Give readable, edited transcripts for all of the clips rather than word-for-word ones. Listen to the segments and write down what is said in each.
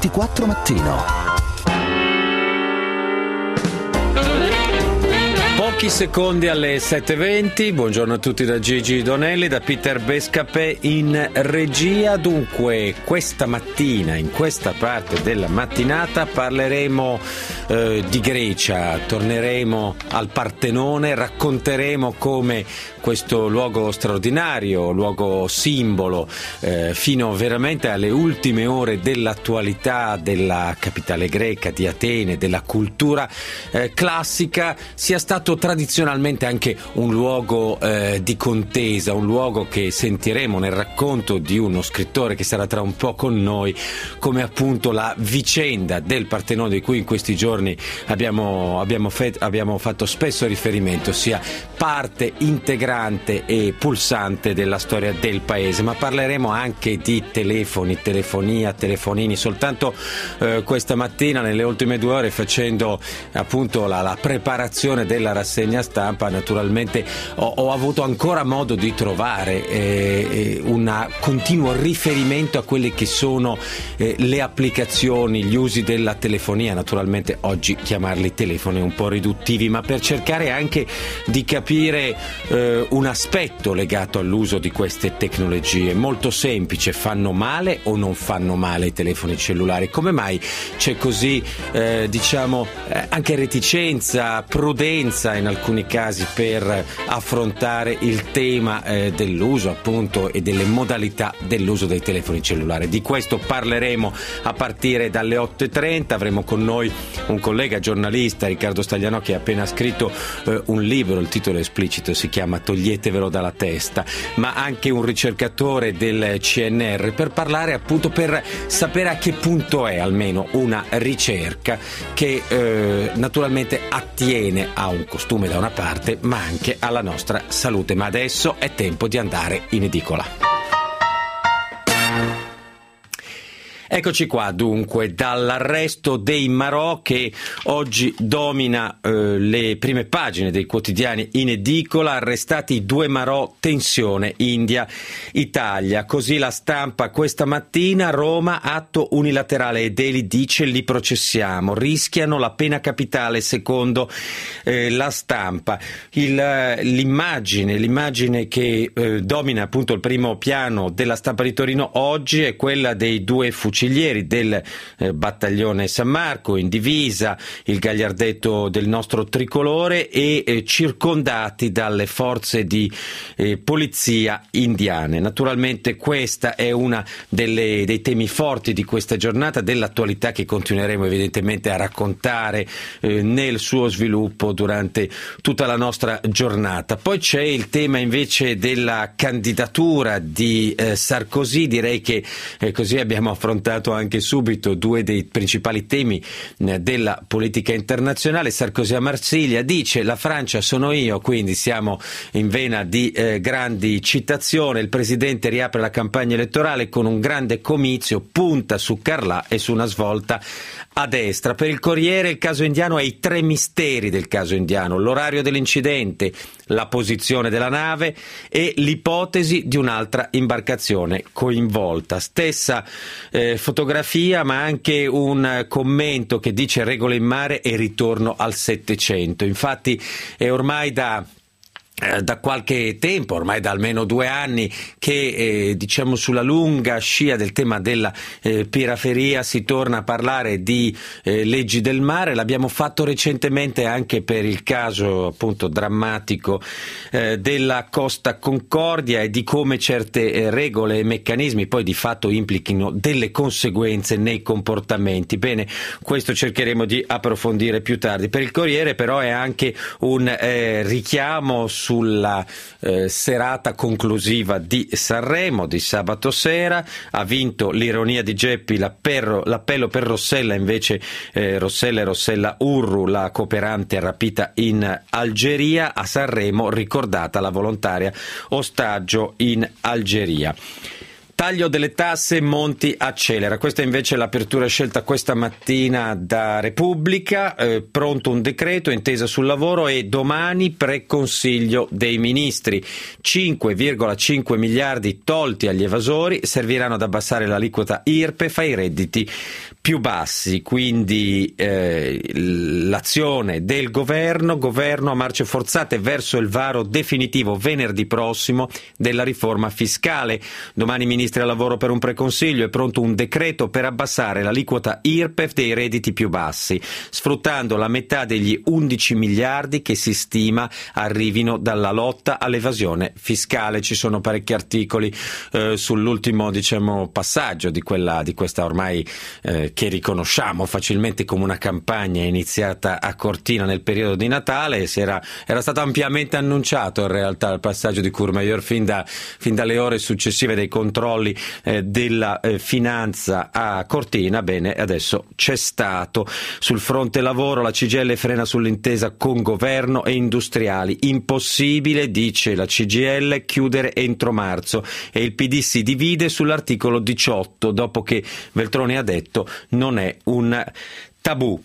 24 Mattino. Pochi secondi alle 7:20, buongiorno a tutti da Gigi Donelli, da Peter Bescapè in regia. Dunque, questa mattina, in questa parte della mattinata, parleremo di Grecia, torneremo al Partenone, racconteremo come questo luogo straordinario, luogo simbolo, fino veramente alle ultime ore dell'attualità della capitale greca, di Atene, della cultura classica, sia stato tradizionalmente anche un luogo di contesa, un luogo che sentiremo nel racconto di uno scrittore che sarà tra un po' con noi, come appunto la vicenda del Partenone, di cui in questi giorni abbiamo fatto spesso riferimento, sia parte integrante e pulsante della storia del paese. Ma parleremo anche di telefoni, telefonia, telefonini. Soltanto questa mattina, nelle ultime 2 ore, facendo appunto la preparazione della rassegna stampa, naturalmente ho avuto ancora modo di trovare un continuo riferimento a quelle che sono le applicazioni, gli usi della telefonia. Naturalmente oggi chiamarli telefoni è un po' riduttivi, ma per cercare anche di capire un aspetto legato all'uso di queste tecnologie. Molto semplice: fanno male o non fanno male i telefoni cellulari? Come mai c'è così anche reticenza, prudenza in alcuni casi per affrontare il tema dell'uso appunto e delle modalità dell'uso dei telefoni cellulari? Di questo parleremo a partire dalle 8:30. Avremo con noi un collega giornalista, Riccardo Stagliano, che ha appena scritto un libro, il titolo è esplicito, si chiama Toglietevelo dalla testa, ma anche un ricercatore del CNR, per parlare appunto, per sapere a che punto è almeno una ricerca che naturalmente attiene a un costume da una parte, ma anche alla nostra salute. Ma adesso è tempo di andare in edicola. Eccoci qua dunque, dall'arresto dei Marò, che oggi domina le prime pagine dei quotidiani in edicola. Arrestati 2 Marò, tensione India-Italia. Così La Stampa questa mattina: Roma, atto unilaterale ed Eli dice li processiamo, rischiano la pena capitale secondo La Stampa. L'immagine che domina appunto il primo piano della Stampa di Torino oggi è quella dei 2 fucilieri del battaglione San Marco in divisa, il gagliardetto del nostro tricolore, e circondati dalle forze di polizia indiane. Naturalmente questa è una dei temi forti di questa giornata, dell'attualità, che continueremo evidentemente a raccontare nel suo sviluppo durante tutta la nostra giornata. Poi c'è il tema invece della candidatura di Sarkozy. Direi che così abbiamo affrontato anche subito 2 dei principali temi della politica internazionale. Sarkozy a Marsiglia dice: la Francia sono io, quindi siamo in vena di grandi citazioni. Il presidente riapre la campagna elettorale con un grande comizio, punta su Carlà e su una svolta a destra. Per il Corriere il caso indiano e i 3 misteri del caso indiano: l'orario dell'incidente, la posizione della nave e l'ipotesi di un'altra imbarcazione coinvolta. Stessa fotografia, ma anche un commento che dice: regole in mare e ritorno al Settecento. Infatti è ormai da qualche tempo, ormai da almeno 2 anni, che sulla lunga scia del tema della pirateria si torna a parlare di leggi del mare. L'abbiamo fatto recentemente anche per il caso appunto drammatico della Costa Concordia, e di come certe regole e meccanismi poi di fatto implichino delle conseguenze nei comportamenti. Bene, questo cercheremo di approfondire più tardi. Per il Corriere però è anche un richiamo sulla serata conclusiva di Sanremo di sabato sera. Ha vinto l'ironia di Geppi, l'appello per Rossella, invece Rossella Urru, la cooperante rapita in Algeria. A Sanremo ricordata la volontaria ostaggio in Algeria. Taglio delle tasse, Monti accelera. Questa invece è l'apertura scelta questa mattina da Repubblica. Pronto un decreto, intesa sul lavoro e domani pre-consiglio dei ministri. 5,5 miliardi tolti agli evasori serviranno ad abbassare l'aliquota IRPEF ai redditi più bassi. Quindi l'azione del governo a marce forzate verso il varo definitivo venerdì prossimo della riforma fiscale. Domani ministri al lavoro per un preconsiglio, è pronto un decreto per abbassare l'aliquota IRPEF dei redditi più bassi, sfruttando la metà degli 11 miliardi che si stima arrivino dalla lotta all'evasione fiscale. Ci sono parecchi articoli sull'ultimo passaggio di questa ormai che riconosciamo facilmente come una campagna iniziata a Cortina nel periodo di Natale. Era stato ampiamente annunciato in realtà il passaggio di Courmayeur fin dalle ore successive dei controlli della finanza a Cortina. Bene, adesso c'è stato. Sul fronte lavoro la CGIL frena sull'intesa con governo e industriali. Impossibile, dice la CGIL, chiudere entro marzo, e il PD si divide sull'articolo 18 dopo che Veltroni ha detto non è un tabù.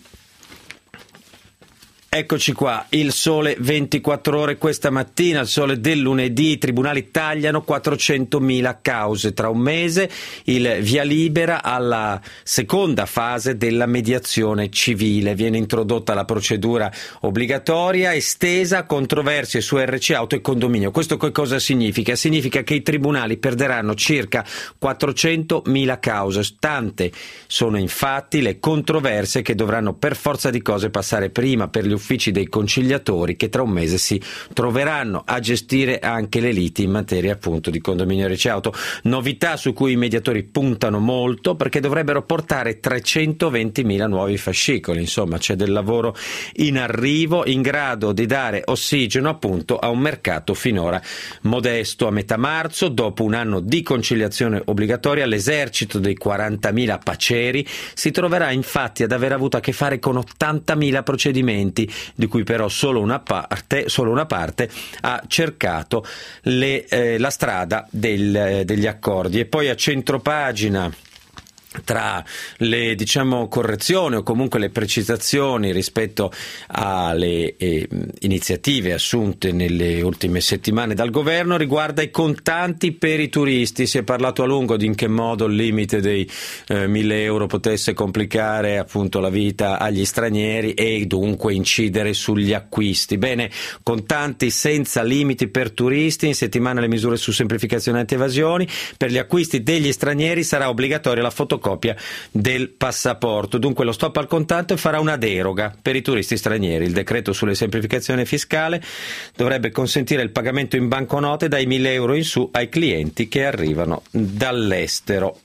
Eccoci qua, il Sole 24 Ore questa mattina, il Sole del lunedì. I tribunali tagliano 400.000 cause tra un mese, il via libera alla seconda fase della mediazione civile. Viene introdotta la procedura obbligatoria estesa a controversie su RC auto e condominio. Questo che cosa significa? Significa che i tribunali perderanno circa 400.000 cause. Tante sono infatti le controversie che dovranno per forza di cose passare prima per gli uffici dei conciliatori, che tra un mese si troveranno a gestire anche le liti in materia appunto di condominio RC auto. Novità su cui i mediatori puntano molto, perché dovrebbero portare 320.000 nuovi fascicoli. Insomma, c'è del lavoro in arrivo, in grado di dare ossigeno appunto a un mercato finora modesto. A metà marzo, dopo un anno di conciliazione obbligatoria, l'esercito dei 40.000 paceri si troverà infatti ad aver avuto a che fare con 80.000 procedimenti, di cui però solo una parte ha cercato la strada degli accordi. E poi a centropagina, tra le correzioni o comunque le precisazioni rispetto alle iniziative assunte nelle ultime settimane dal governo, riguarda i contanti per i turisti. Si è parlato a lungo di in che modo il limite dei 1.000 euro potesse complicare appunto la vita agli stranieri e dunque incidere sugli acquisti. Bene, contanti senza limiti per turisti. In settimana le misure su semplificazione anti-evasioni. Per gli acquisti degli stranieri sarà obbligatoria la fotocopia del passaporto. Dunque lo stop al contante farà una deroga per i turisti stranieri. Il decreto sulle semplificazioni fiscale dovrebbe consentire il pagamento in banconote dai 1.000 euro in su ai clienti che arrivano dall'estero.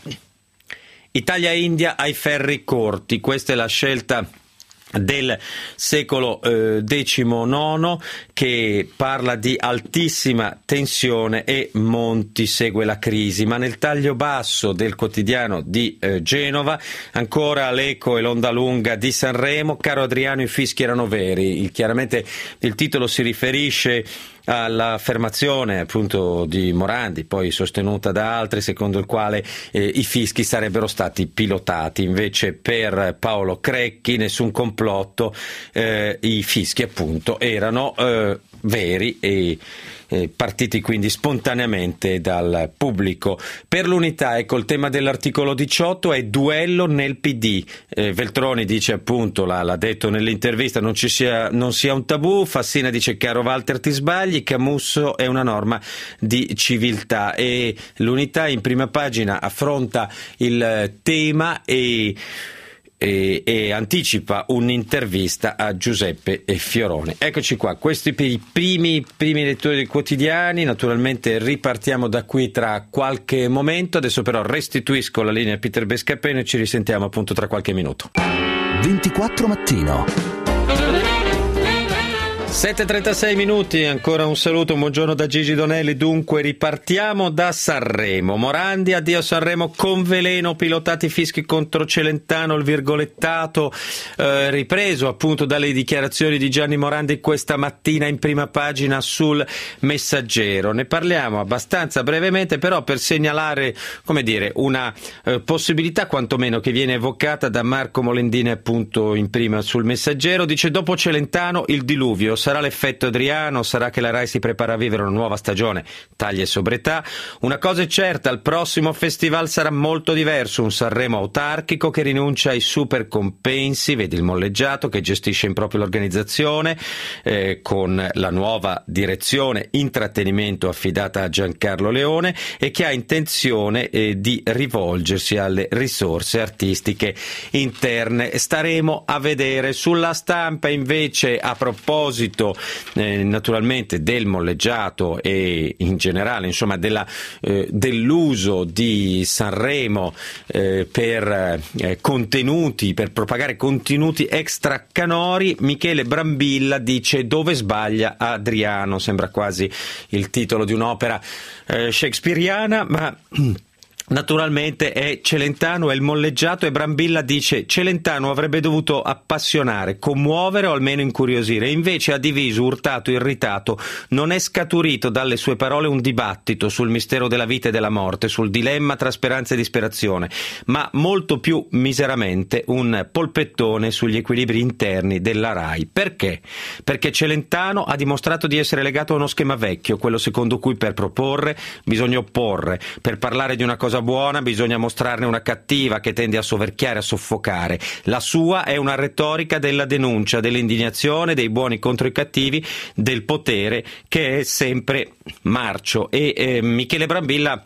Italia-India ai ferri corti. Questa è la scelta del secolo XIX, che parla di altissima tensione e Monti segue la crisi. Ma nel taglio basso del quotidiano di Genova, ancora l'eco e l'onda lunga di Sanremo. Caro Adriano, i fischi erano veri. Chiaramente il titolo si riferisce all'affermazione appunto di Morandi, poi sostenuta da altri, secondo il quale i fischi sarebbero stati pilotati. Invece per Paolo Crecchi nessun complotto, i fischi appunto erano veri e partiti quindi spontaneamente dal pubblico. Per l'Unità, ecco, il tema dell'articolo 18 è duello nel PD. Veltroni dice appunto, l'ha detto nell'intervista, non sia un tabù. Fassina dice caro Walter ti sbagli, Camusso è una norma di civiltà. E l'Unità in prima pagina affronta il tema e anticipa un'intervista a Giuseppe Fioroni. Eccoci qua, questi per i primi lettori dei quotidiani. Naturalmente ripartiamo da qui tra qualche momento. Adesso però restituisco la linea a Peter Bescapeno e ci risentiamo appunto tra qualche minuto. 24 mattino. 7:36 minuti, ancora un saluto, un buongiorno da Gigi Donelli. Dunque ripartiamo da Sanremo. Morandi, addio a Sanremo con veleno, pilotati fischi contro Celentano, il virgolettato ripreso appunto dalle dichiarazioni di Gianni Morandi questa mattina in prima pagina sul Messaggero. Ne parliamo abbastanza brevemente, però per segnalare, come dire, una possibilità quantomeno che viene evocata da Marco Molendini appunto in prima sul Messaggero. Dice: dopo Celentano il diluvio, sarà l'effetto Adriano, sarà che la Rai si prepara a vivere una nuova stagione, taglia e sobrietà. Una cosa è certa, il prossimo festival sarà molto diverso, un Sanremo autarchico che rinuncia ai super compensi, vedi il molleggiato, che gestisce in proprio l'organizzazione, con la nuova direzione intrattenimento affidata a Giancarlo Leone, e che ha intenzione di rivolgersi alle risorse artistiche interne. Staremo a vedere. Sulla Stampa invece, a proposito naturalmente del molleggiato e in generale insomma dell'uso di Sanremo per contenuti, per propagare contenuti extra canori, Michele Brambilla dice: dove sbaglia Adriano. Sembra quasi il titolo di un'opera shakespeariana, ma naturalmente è Celentano, è il molleggiato, e Brambilla dice: Celentano avrebbe dovuto appassionare, commuovere o almeno incuriosire, e invece ha diviso, urtato, irritato. Non è scaturito dalle sue parole un dibattito sul mistero della vita e della morte, sul dilemma tra speranza e disperazione, ma molto più miseramente un polpettone sugli equilibri interni della Rai. Perché? Perché Celentano ha dimostrato di essere legato a uno schema vecchio, quello secondo cui per proporre bisogna opporre, per parlare di una cosa buona bisogna mostrarne una cattiva che tende a soverchiare, a soffocare. La sua è una retorica della denuncia, dell'indignazione, dei buoni contro i cattivi, del potere che è sempre marcio. E Michele Brambilla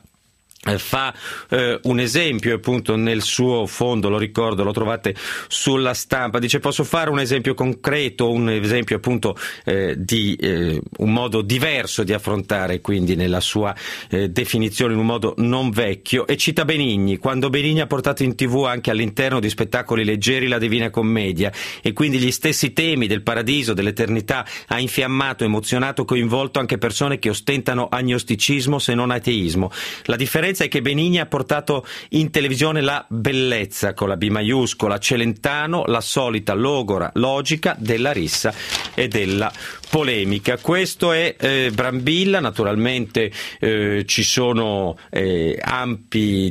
fa un esempio appunto nel suo fondo, lo ricordo, lo trovate sulla Stampa. Dice: posso fare un esempio concreto, un esempio appunto di un modo diverso di affrontare, quindi nella sua definizione in un modo non vecchio, e cita Benigni, quando Benigni ha portato in TV anche all'interno di spettacoli leggeri la Divina Commedia, e quindi gli stessi temi del paradiso, dell'eternità, ha infiammato, emozionato, coinvolto anche persone che ostentano agnosticismo se non ateismo. La differenza è che Benigni ha portato in televisione la bellezza con la B maiuscola, Celentano la solita logora logica della rissa e della polemica. Questo è Brambilla. Naturalmente ci sono ampi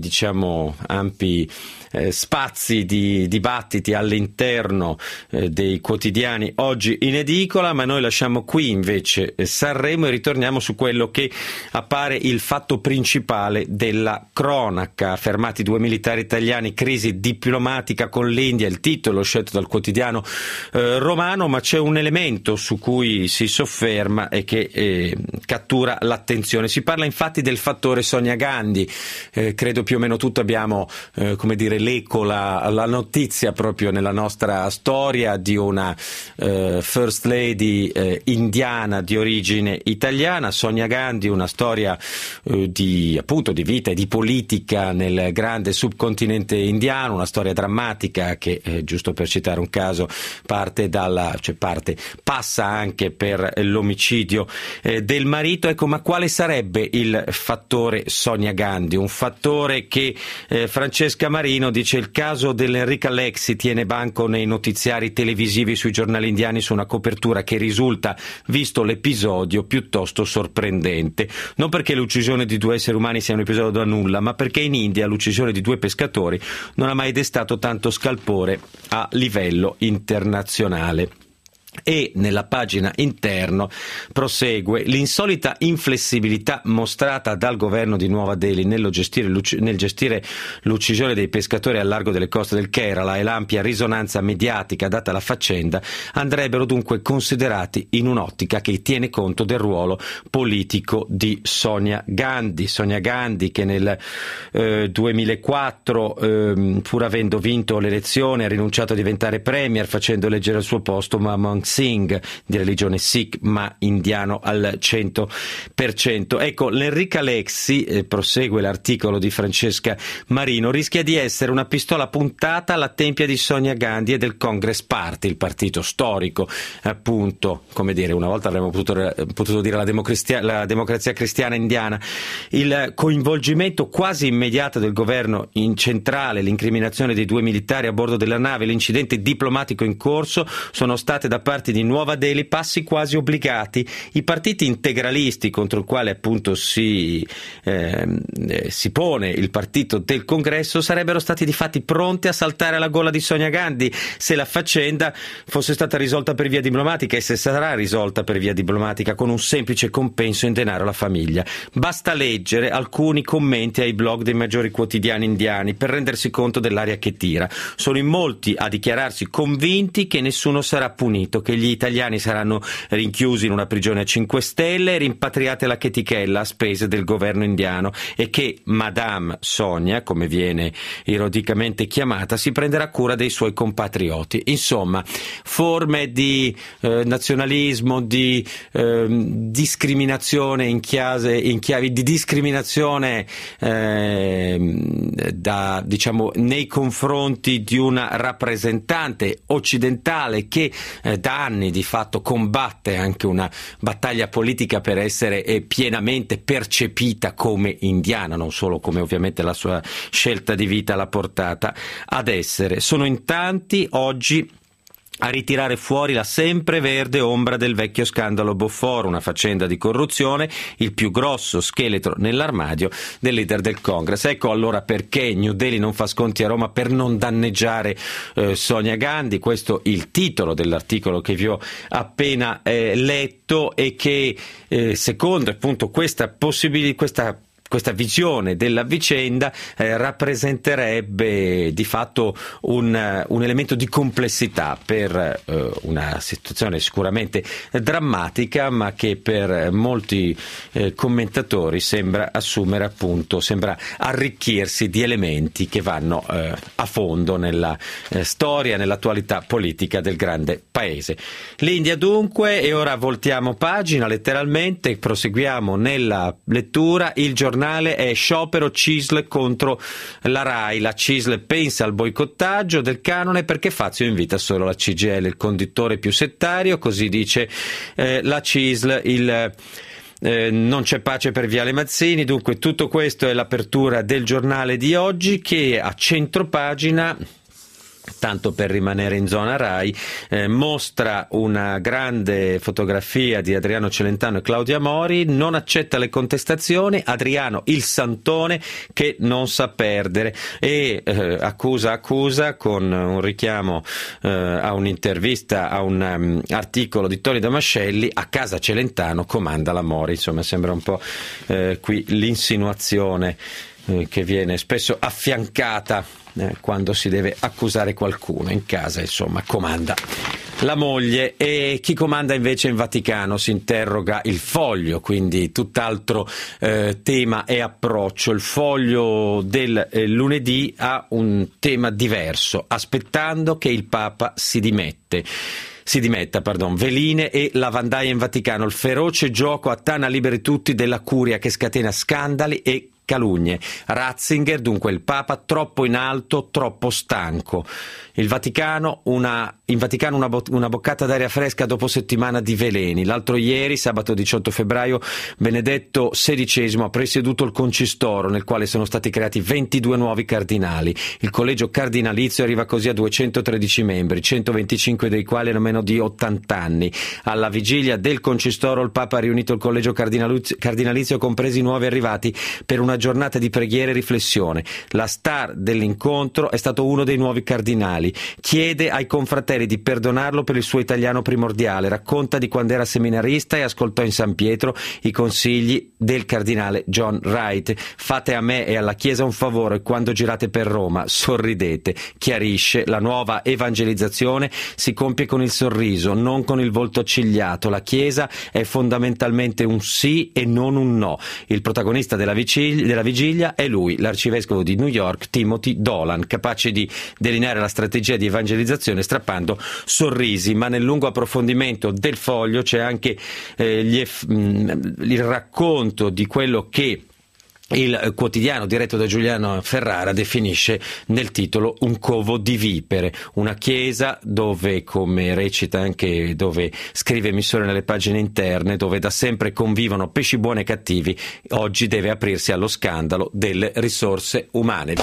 spazi di dibattiti all'interno dei quotidiani oggi in edicola, ma noi lasciamo qui invece Sanremo e ritorniamo su quello che appare il fatto principale della cronaca. Fermati 2 militari italiani, crisi diplomatica con l'India, il titolo scelto dal quotidiano romano, ma c'è un elemento su cui si sofferma e che cattura l'attenzione. Si parla infatti del fattore Sonia Gandhi. Credo più o meno tutti abbiamo l'eco, la notizia proprio nella nostra storia di una First Lady indiana di origine italiana, Sonia Gandhi, una storia di vita e di politica nel grande subcontinente indiano, una storia drammatica che, giusto per citare un caso, passa anche per l'omicidio del marito. Ecco, ma quale sarebbe il fattore Sonia Gandhi? Un fattore che Francesca Marino dice: il caso dell'Enrica Lexi tiene banco nei notiziari televisivi sui giornali indiani su una copertura che risulta, visto l'episodio, piuttosto sorprendente. Non perché l'uccisione di 2 esseri umani sia un episodio da nulla, ma perché in India l'uccisione di 2 pescatori non ha mai destato tanto scalpore a livello internazionale. E nella pagina interno prosegue: l'insolita inflessibilità mostrata dal governo di Nuova Delhi nel gestire l'uccisione dei pescatori al largo delle coste del Kerala e l'ampia risonanza mediatica data alla faccenda andrebbero dunque considerati in un'ottica che tiene conto del ruolo politico di Sonia Gandhi. Sonia Gandhi che nel 2004 pur avendo vinto l'elezione ha rinunciato a diventare premier facendo eleggere al suo posto Manmohan Sangh Singh, di religione Sikh ma indiano al 100%. Ecco, l'Enrica Lexi, prosegue l'articolo di Francesca Marino, rischia di essere una pistola puntata alla tempia di Sonia Gandhi e del Congress Party, il partito storico, appunto, come dire, una volta avremmo potuto dire la democrazia cristiana indiana. Il coinvolgimento quasi immediato del governo in centrale, l'incriminazione dei 2 militari a bordo della nave, l'incidente diplomatico in corso sono state da parte di Nuova Delhi passi quasi obbligati. I partiti integralisti, contro il quale appunto si pone il partito del Congresso, sarebbero stati di fatti pronti a saltare alla gola di Sonia Gandhi se la faccenda fosse stata risolta per via diplomatica, e se sarà risolta per via diplomatica, con un semplice compenso in denaro alla famiglia. Basta leggere alcuni commenti ai blog dei maggiori quotidiani indiani per rendersi conto dell'aria che tira. Sono in molti a dichiararsi convinti che nessuno sarà punito, che gli italiani saranno rinchiusi in una prigione a 5 stelle e rimpatriati alla chetichella a spese del governo indiano, e che Madame Sonia, come viene ironicamente chiamata, si prenderà cura dei suoi compatrioti. Insomma, forme di nazionalismo, di discriminazione in chiavi di discriminazione nei confronti di una rappresentante occidentale che da anni di fatto combatte anche una battaglia politica per essere pienamente percepita come indiana, non solo come ovviamente la sua scelta di vita l'ha portata ad essere. Sono in tanti oggi a ritirare fuori la sempreverde ombra del vecchio scandalo Boforo, una faccenda di corruzione, il più grosso scheletro nell'armadio del leader del Congress. Ecco allora perché New Delhi non fa sconti a Roma per non danneggiare Sonia Gandhi. Questo il titolo dell'articolo che vi ho appena letto, e che secondo appunto questa visione della vicenda rappresenterebbe di fatto un elemento di complessità per una situazione sicuramente drammatica, ma che per molti commentatori sembra arricchirsi di elementi che vanno a fondo nella storia, nell'attualità politica del grande paese. L'India dunque, e ora voltiamo pagina letteralmente, proseguiamo nella lettura. Il giornale è sciopero CISL contro la RAI. La CISL pensa al boicottaggio del canone perché Fazio invita solo la CGIL, il conduttore più settario, così dice la CISL. Non c'è pace per Viale Mazzini. Dunque tutto questo è l'apertura del giornale di oggi, che a centropagina, tanto per rimanere in zona RAI, mostra una grande fotografia di Adriano Celentano e Claudia Mori. Non accetta le contestazioni Adriano il santone che non sa perdere, e accusa con un richiamo a un'intervista, a un articolo di Tony Damascelli: a casa Celentano comanda la Mori. Insomma, sembra un po' qui l'insinuazione che viene spesso affiancata quando si deve accusare qualcuno. In casa, insomma, comanda la moglie. E chi comanda invece in Vaticano? Si interroga il Foglio, quindi tutt'altro tema e approccio. Il Foglio del lunedì ha un tema diverso: aspettando che il Papa si dimetta, veline e lavandaie in Vaticano, il feroce gioco a Tana liberi tutti della curia che scatena scandali e calunnie. Ratzinger, dunque il Papa, troppo in alto, troppo stanco. In Vaticano una boccata d'aria fresca dopo settimana di veleni. L'altro ieri, sabato 18 febbraio, Benedetto XVI ha presieduto il concistoro, nel quale sono stati creati 22 nuovi cardinali. Il collegio cardinalizio arriva così a 213 membri, 125 dei quali hanno meno di 80 anni. Alla vigilia del concistoro il Papa ha riunito il collegio cardinalizio, compresi i nuovi arrivati, per una giornata di preghiera e riflessione. La star dell'incontro è stato uno dei nuovi cardinali. Chiede ai confratelli di perdonarlo per il suo italiano primordiale. Racconta di quando era seminarista e ascoltò in San Pietro i consigli del cardinale John Wright. Fate a me e alla Chiesa un favore quando girate per Roma, sorridete. Chiarisce: la nuova evangelizzazione si compie con il sorriso, non con il volto accigliato. La Chiesa è fondamentalmente un sì e non un no. Il protagonista della vigilia è lui, l'arcivescovo di New York Timothy Dolan, capace di delineare la strategia di evangelizzazione strappante seminando sorrisi, ma nel lungo approfondimento del Foglio c'è anche il racconto di quello che il quotidiano diretto da Giuliano Ferrara definisce nel titolo un covo di vipere, una chiesa dove, come recita anche, dove scrive Missore nelle pagine interne, dove da sempre convivono pesci buoni e cattivi, oggi deve aprirsi allo scandalo delle risorse umane.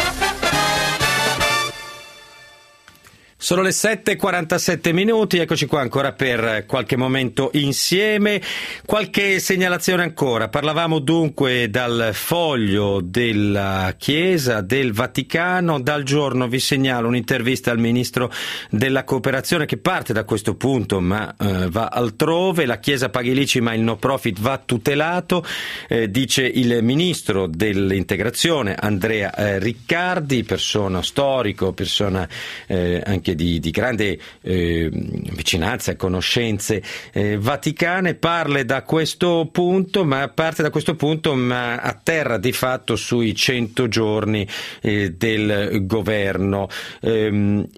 Sono le 7:47, eccoci qua ancora per qualche momento insieme. Qualche segnalazione ancora. Parlavamo dunque dal Foglio della Chiesa del Vaticano. Dal Giorno vi segnalo un'intervista al Ministro della Cooperazione che parte da questo punto ma va altrove. La Chiesa paghi l'ICI ma il no profit va tutelato, dice il Ministro dell'Integrazione Andrea Riccardi, persona storico, persona anche di grande vicinanza e conoscenze vaticane. Parte da questo punto ma atterra di fatto sui 100 giorni del governo. Più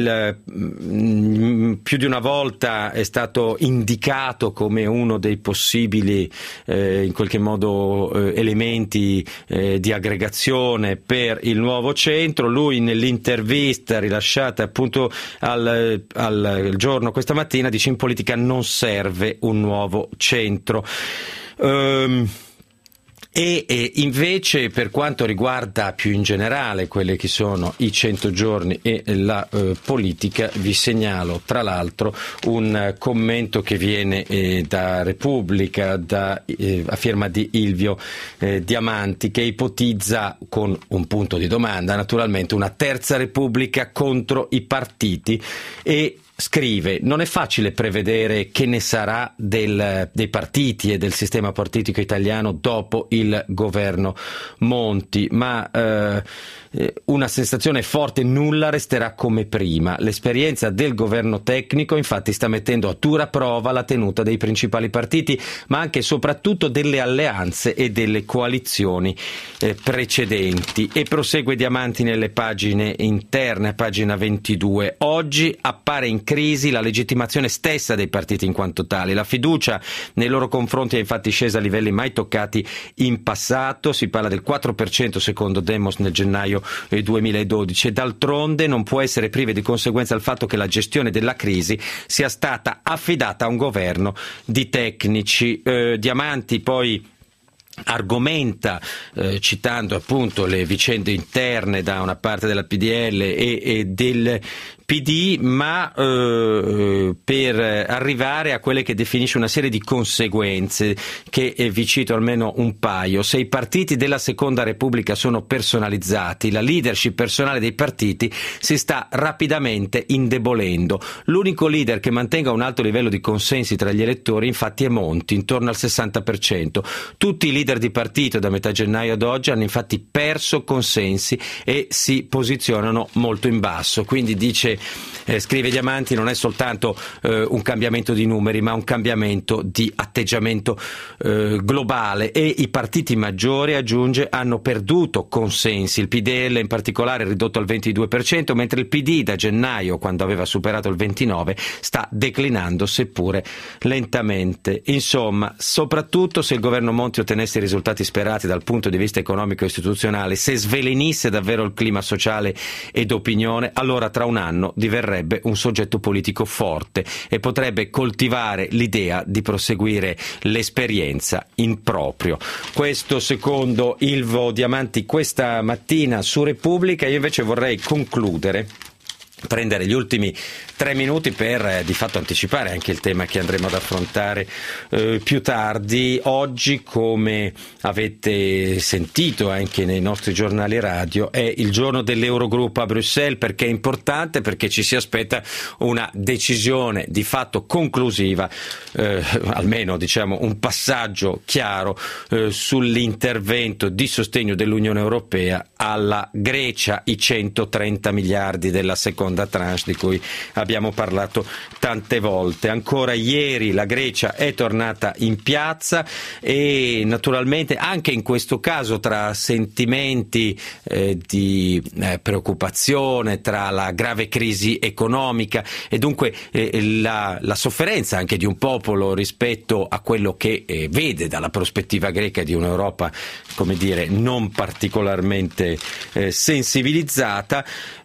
di una volta è stato indicato come uno dei possibili in qualche modo elementi di aggregazione per il nuovo centro. Lui nell'intervista rilasciata appunto al Giorno questa mattina dice: in politica non serve un nuovo centro. E invece, per quanto riguarda più in generale quelli che sono i 100 giorni e la politica, vi segnalo tra l'altro un commento che viene da Repubblica, a firma di Ilvio Diamanti, che ipotizza, con un punto di domanda naturalmente, una terza Repubblica contro i partiti e scrive: non è facile prevedere che ne sarà dei partiti e del sistema politico italiano dopo il governo Monti, ma una sensazione forte: nulla resterà come prima. L'esperienza del governo tecnico infatti sta mettendo a dura prova la tenuta dei principali partiti, ma anche e soprattutto delle alleanze e delle coalizioni precedenti. E prosegue Diamanti nelle pagine interne, pagina 22. Oggi appare in crisi la legittimazione stessa dei partiti in quanto tali. La fiducia nei loro confronti è infatti scesa a livelli mai toccati in passato. Si parla del 4% secondo Demos nel gennaio 2012 e d'altronde non può essere priva di conseguenza il fatto che la gestione della crisi sia stata affidata a un governo di tecnici. Diamanti poi argomenta citando appunto le vicende interne da una parte della PDL e del PD, ma per arrivare a quelle che definisce una serie di conseguenze che vi cito almeno un paio. Se i partiti della Seconda Repubblica sono personalizzati, la leadership personale dei partiti si sta rapidamente indebolendo. L'unico leader che mantenga un alto livello di consensi tra gli elettori infatti è Monti, intorno al 60%. Tutti i leader di partito da metà gennaio ad oggi hanno infatti perso consensi e si posizionano molto in basso. Quindi dice, scrive Diamanti, non è soltanto un cambiamento di numeri ma un cambiamento di atteggiamento globale, e i partiti maggiori, aggiunge, hanno perduto consensi. Il PDL in particolare è ridotto al 22%, mentre il PD da gennaio, quando aveva superato il 29%, sta declinando seppure lentamente. Insomma, soprattutto se il governo Monti ottenesse i risultati sperati dal punto di vista economico e istituzionale, se svelenisse davvero il clima sociale ed opinione, allora tra un anno diverrebbe un soggetto politico forte e potrebbe coltivare l'idea di proseguire l'esperienza in proprio. Questo secondo Ilvo Diamanti questa mattina su Repubblica. Io invece vorrei prendere gli ultimi 3 minuti per di fatto anticipare anche il tema che andremo ad affrontare più tardi. Oggi, come avete sentito anche nei nostri giornali radio, è il giorno dell'Eurogruppo a Bruxelles. Perché è importante? Perché ci si aspetta una decisione di fatto conclusiva, almeno diciamo un passaggio chiaro sull'intervento di sostegno dell'Unione Europea alla Grecia, i 130 miliardi della seconda seconda tranche di cui abbiamo parlato tante volte. Ancora ieri la Grecia è tornata in piazza e naturalmente anche in questo caso tra sentimenti di preoccupazione, tra la grave crisi economica e dunque la sofferenza anche di un popolo rispetto a quello che vede dalla prospettiva greca di un'Europa, come dire, non particolarmente sensibilizzata.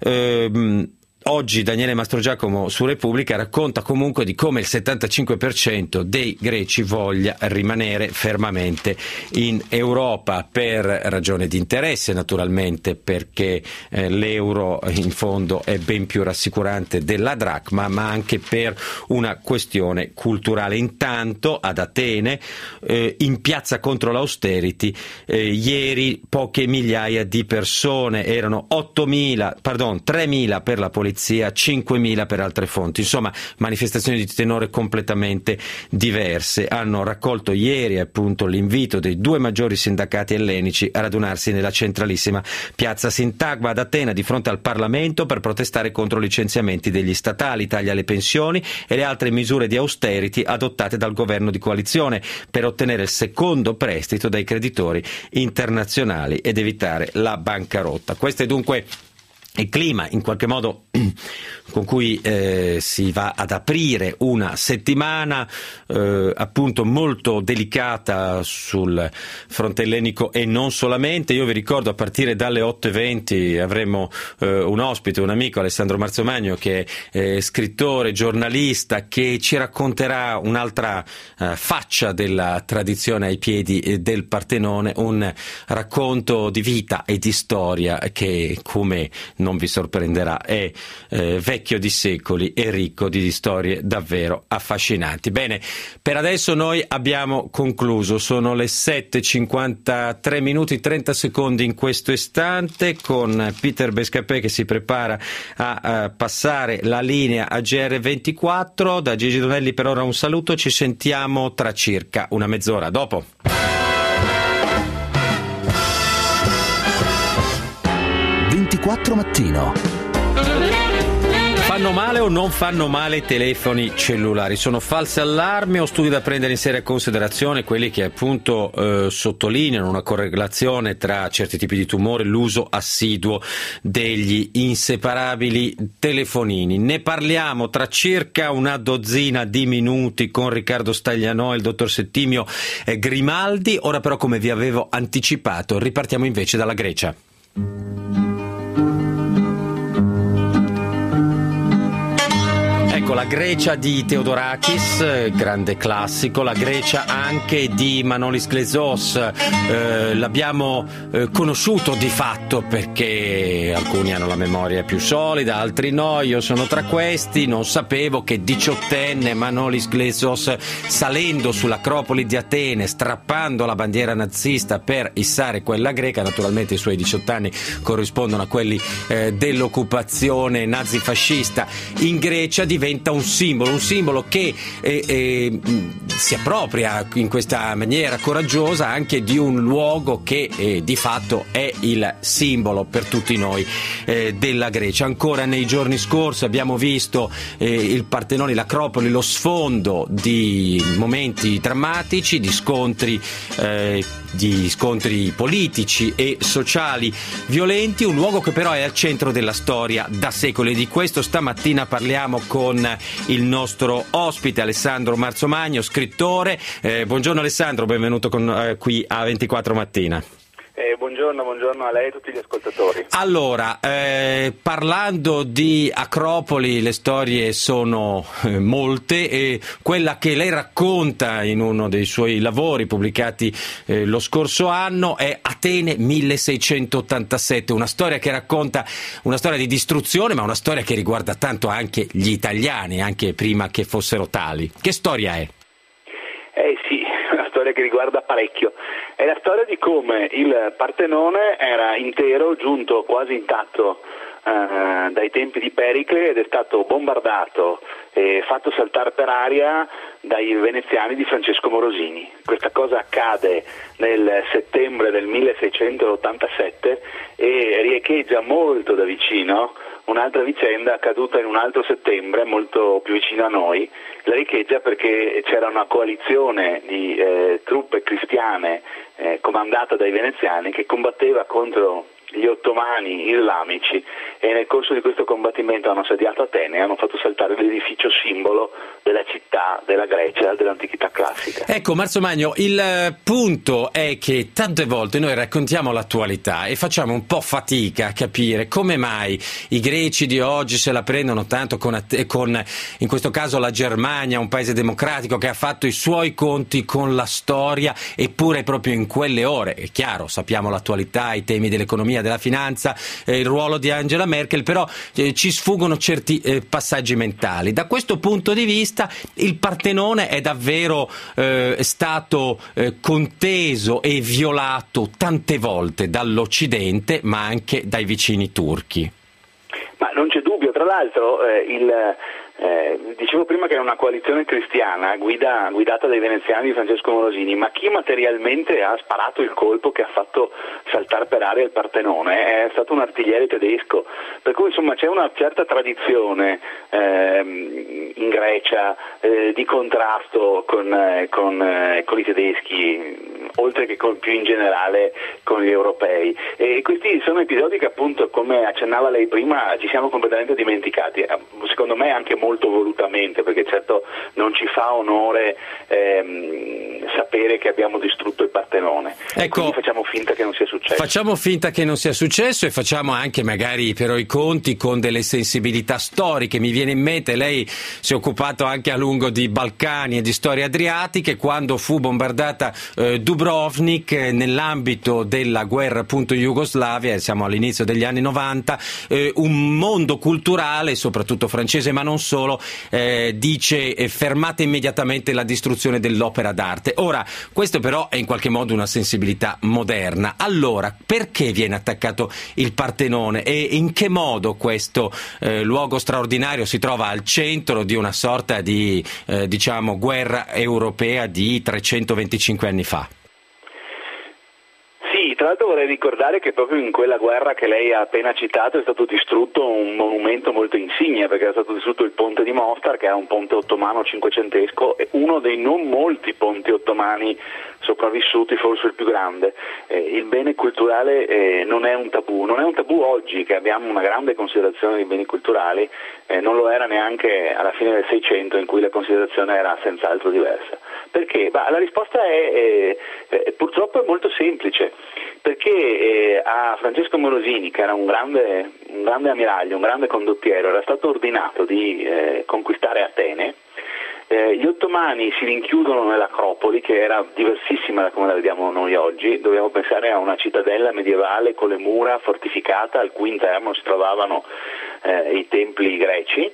Oggi Daniele Mastrogiacomo su Repubblica racconta comunque di come il 75% dei greci voglia rimanere fermamente in Europa per ragione di interesse, naturalmente, perché l'euro in fondo è ben più rassicurante della dracma, ma anche per una questione culturale. Intanto ad Atene, in piazza contro l'austerity, ieri poche migliaia di persone, erano 3.000 per la polizia, 5.000 per altre fonti, insomma manifestazioni di tenore completamente diverse. Hanno raccolto ieri appunto l'invito dei due maggiori sindacati ellenici a radunarsi nella centralissima piazza Sintagma ad Atena di fronte al Parlamento per protestare contro i licenziamenti degli statali, tagli alle pensioni e le altre misure di austerity adottate dal governo di coalizione per ottenere il secondo prestito dai creditori internazionali ed evitare la bancarotta. Questo è dunque il clima in qualche modo con cui si va ad aprire una settimana appunto molto delicata sul fronte ellenico e non solamente. Io vi ricordo, a partire dalle 8:20 avremo un ospite, un amico, Alessandro Marzomagno, che è scrittore, giornalista, che ci racconterà un'altra faccia della tradizione ai piedi del Partenone, un racconto di vita e di storia che, come non vi sorprenderà, è vecchio di secoli e ricco di storie davvero affascinanti. Bene, per adesso noi abbiamo concluso, sono le 7:53 minuti 30 secondi in questo istante, con Peter Bescapè che si prepara a passare la linea a GR24. Da Gigi Donelli per ora un saluto, ci sentiamo tra circa una mezz'ora. Dopo. 24 mattino. Fanno male o non fanno male i telefoni cellulari? Sono false allarmi o studi da prendere in seria considerazione quelli che appunto sottolineano una correlazione tra certi tipi di tumore e l'uso assiduo degli inseparabili telefonini? Ne parliamo tra circa una dozzina di minuti con Riccardo Staglianò e il dottor Settimio Grimaldi. Ora però, come vi avevo anticipato, ripartiamo invece dalla Grecia. Ecco, la Grecia di Theodorakis, grande classico, la Grecia anche di Manolis Glezos, l'abbiamo conosciuto di fatto perché alcuni hanno la memoria più solida, altri no, io sono tra questi. Non sapevo che 18enne Manolis Glezos, salendo sull'Acropoli di Atene, strappando la bandiera nazista per issare quella greca, naturalmente i suoi 18 anni corrispondono a quelli dell'occupazione nazifascista in Grecia, diventa un simbolo che si appropria in questa maniera coraggiosa anche di un luogo che di fatto è il simbolo per tutti noi della Grecia. Ancora nei giorni scorsi abbiamo visto il Partenone, l'Acropoli, lo sfondo di momenti drammatici, di scontri politici e sociali violenti, un luogo che però è al centro della storia da secoli. Di questo stamattina parliamo con il nostro ospite Alessandro Marzomagno, scrittore. Buongiorno Alessandro, benvenuto qui a 24 mattina. Buongiorno a lei e a tutti gli ascoltatori. Allora, parlando di Acropoli, le storie sono molte e quella che lei racconta in uno dei suoi lavori pubblicati lo scorso anno è Atene 1687, una storia che racconta una storia di distruzione, ma una storia che riguarda tanto anche gli italiani, anche prima che fossero tali. Che storia è? Sì, una storia che riguarda parecchio. È la storia di come il Partenone era intero, giunto quasi intatto dai tempi di Pericle, ed è stato bombardato e fatto saltare per aria dai veneziani di Francesco Morosini. Questa cosa accade nel settembre del 1687 e riecheggia molto da vicino un'altra vicenda accaduta in un altro settembre molto più vicino a noi, la riecheggia perché c'era una coalizione di truppe cristiane comandata dai veneziani che combatteva contro gli ottomani islamici, e nel corso di questo combattimento hanno assediato Atene e hanno fatto saltare l'edificio simbolo della città della Grecia dell'antichità classica. Ecco, Marzo Magno, il punto è che tante volte noi raccontiamo l'attualità e facciamo un po' fatica a capire come mai i greci di oggi se la prendono tanto con in questo caso la Germania, un paese democratico che ha fatto i suoi conti con la storia, eppure proprio in quelle ore, è chiaro, sappiamo l'attualità, i temi dell'economia, della finanza, il ruolo di Angela Merkel, però ci sfuggono certi passaggi mentali. Da questo punto di vista il Partenone è davvero stato conteso e violato tante volte dall'Occidente, ma anche dai vicini turchi. Ma non c'è dubbio, tra l'altro dicevo prima che era una coalizione cristiana guidata dai veneziani di Francesco Morosini, ma chi materialmente ha sparato il colpo che ha fatto saltare per aria il Partenone è stato un artigliere tedesco, per cui insomma c'è una certa tradizione in Grecia di contrasto con i tedeschi, oltre che più in generale con gli europei, e questi sono episodi che appunto, come accennava lei prima, ci siamo completamente dimenticati, secondo me anche molto volutamente, perché certo non ci fa onore sapere che abbiamo distrutto il Partenone. Ecco, quindi facciamo finta che non sia successo. Facciamo finta che non sia successo e facciamo anche magari però i conti con delle sensibilità storiche. Mi viene in mente, lei si è occupato anche a lungo di Balcani e di storie adriatiche, quando fu bombardata Dubrovnik nell'ambito della guerra appunto in Jugoslavia, siamo all'inizio degli anni 90, un mondo culturale, soprattutto francese ma non solo, dice fermate immediatamente la distruzione dell'opera d'arte. Ora, questo però è in qualche modo una sensibilità moderna. Allora, perché viene attaccato il Partenone e in che modo questo luogo straordinario si trova al centro di una sorta di guerra europea di 325 anni fa? Tra l'altro vorrei ricordare che proprio in quella guerra che lei ha appena citato è stato distrutto un monumento molto insigne, perché era stato distrutto il ponte di Mostar, che era un ponte ottomano cinquecentesco e uno dei non molti ponti ottomani sopravvissuti, forse il più grande. Il bene culturale non è un tabù oggi che abbiamo una grande considerazione dei beni culturali, non lo era neanche alla fine del Seicento, in cui la considerazione era senz'altro diversa. Perché? La risposta è purtroppo è molto semplice, perché a Francesco Morosini, che era un grande ammiraglio, un grande condottiero, era stato ordinato di conquistare Atene. Gli ottomani si rinchiudono nell'Acropoli, che era diversissima da come la vediamo noi oggi. Dobbiamo pensare a una cittadella medievale con le mura fortificata, al cui interno si trovavano i templi greci.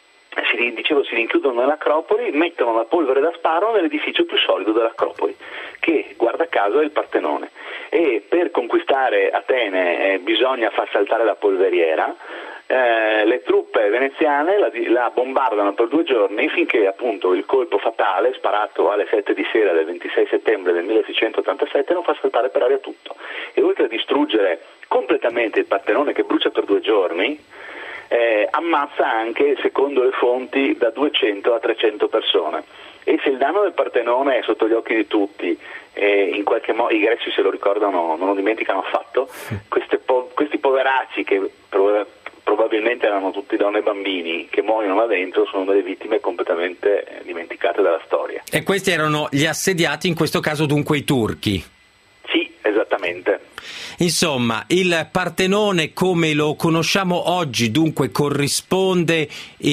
Si rinchiudono nell'Acropoli, mettono la polvere da sparo nell'edificio più solido dell'Acropoli, che guarda caso è il Partenone. E per conquistare Atene bisogna far saltare la polveriera. Le truppe veneziane la bombardano per 2 giorni, finché appunto il colpo fatale, sparato alle 7 di sera del 26 settembre del 1687, non fa saltare per aria tutto. E oltre a distruggere completamente il Partenone, che brucia per 2 giorni, ammazza anche, secondo le fonti, da 200 a 300 persone. E se il danno del Partenone è sotto gli occhi di tutti, in qualche modo i greci se lo ricordano, non lo dimenticano affatto, questi poveracci che probabilmente erano tutti donne e bambini che muoiono là dentro sono delle vittime completamente dimenticate dalla storia. E questi erano gli assediati, in questo caso dunque i turchi? Sì, esattamente. Insomma, il Partenone come lo conosciamo oggi dunque corrisponde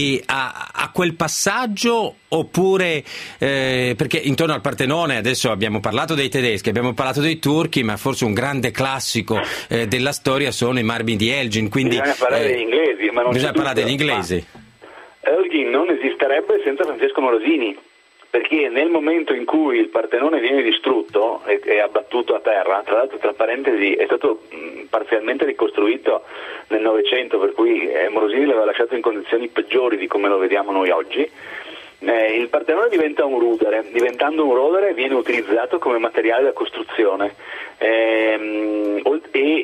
a quel passaggio, oppure perché intorno al Partenone adesso abbiamo parlato dei tedeschi, abbiamo parlato dei turchi, ma forse un grande classico della storia sono i marmi di Elgin, quindi bisogna parlare degli inglesi, ma non bisogna parlare degli inglesi. Elgin non esisterebbe senza Francesco Morosini, perché nel momento in cui il Partenone viene distrutto e abbattuto a terra, tra l'altro, tra parentesi, è stato parzialmente ricostruito nel Novecento, per cui Morosini l'aveva lasciato in condizioni peggiori di come lo vediamo noi oggi. Il Partenone diventa un rudere, diventando un rudere viene utilizzato come materiale da costruzione e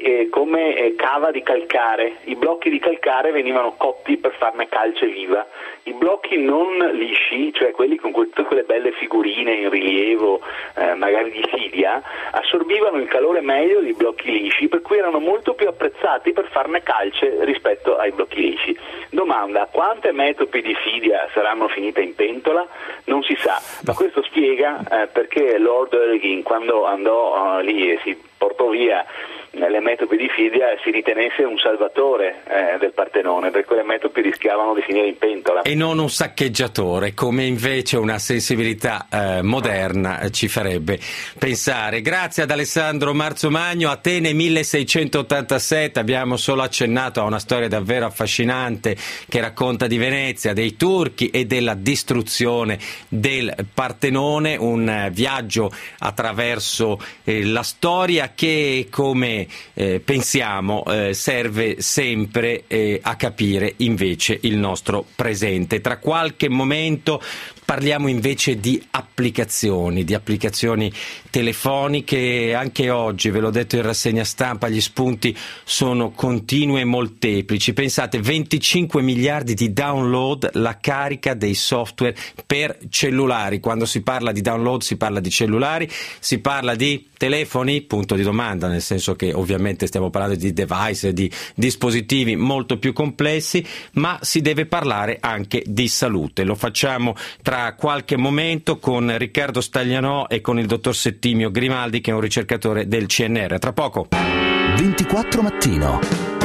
come cava di calcare. I blocchi di calcare venivano cotti per farne calce viva. I blocchi non lisci, cioè quelli con tutte quelle belle figurine in rilievo, magari di Fidia, assorbivano il calore meglio dei blocchi lisci, per cui erano molto più apprezzati per farne calce rispetto ai blocchi lisci. Domanda: quante metopi di Fidia saranno finite in pentola? Non si sa, ma questo spiega perché Lord Elgin, quando andò lì e si portò via le metopi di Fidia, si ritenesse un salvatore del Partenone, perché le metopi rischiavano di finire in pentola. E non un saccheggiatore, come invece una sensibilità moderna ci farebbe pensare. Grazie ad Alessandro Marzomagno. Atene 1687, abbiamo solo accennato a una storia davvero affascinante che racconta di Venezia, dei turchi e della distruzione del Partenone, un viaggio attraverso la storia che, come pensiamo, serve sempre a capire invece il nostro presente. Tra qualche momento parliamo invece di applicazioni telefoniche. Anche oggi, ve l'ho detto in rassegna stampa, gli spunti sono continui e molteplici. Pensate, 25 miliardi di download la carica dei software per cellulari. Quando si parla di download si parla di cellulari, si parla di telefoni, punto di domanda, nel senso che ovviamente stiamo parlando di device, di dispositivi molto più complessi, ma si deve parlare anche di salute. Lo facciamo tra qualche momento con Riccardo Staglianò e con il dottor Settimio Grimaldi, che è un ricercatore del CNR. A tra poco. 24 Mattino.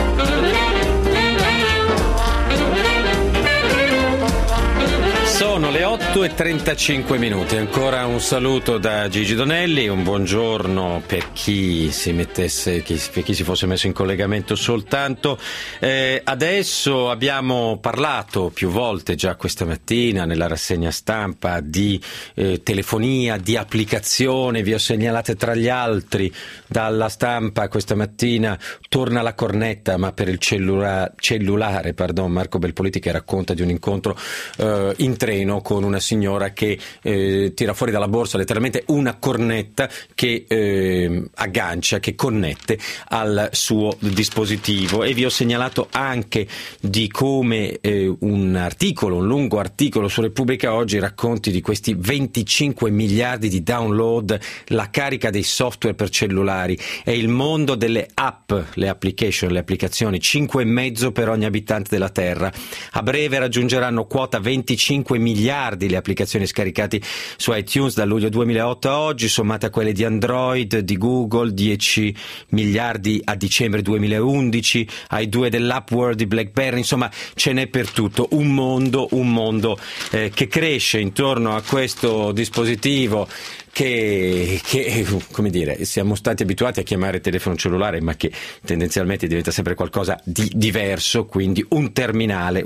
Sono le 8:35. Ancora un saluto da Gigi Donelli, un buongiorno per chi per chi si fosse messo in collegamento soltanto. Adesso abbiamo parlato più volte già questa mattina nella rassegna stampa di telefonia, di applicazione. Vi ho segnalate tra gli altri dalla stampa questa mattina torna la cornetta, ma per il cellulare, Marco Belpoliti, che racconta di un incontro in treno con una signora che tira fuori dalla borsa letteralmente una cornetta che aggancia, che connette al suo dispositivo. E vi ho segnalato anche di come un lungo articolo su Repubblica Oggi racconti di questi 25 miliardi di download, la carica dei software per cellulari e il mondo delle app, le applicazioni, 5,5 per ogni abitante della Terra. A breve raggiungeranno quota 25 miliardi le applicazioni scaricate su iTunes da luglio 2008 a oggi, sommate a quelle di Android, di Google, 10 miliardi a dicembre 2011, ai 2 dell'Upworld di BlackBerry. Insomma, ce n'è per tutto, un mondo che cresce intorno a questo dispositivo che come dire, siamo stati abituati a chiamare telefono cellulare, ma che tendenzialmente diventa sempre qualcosa di diverso, quindi un terminale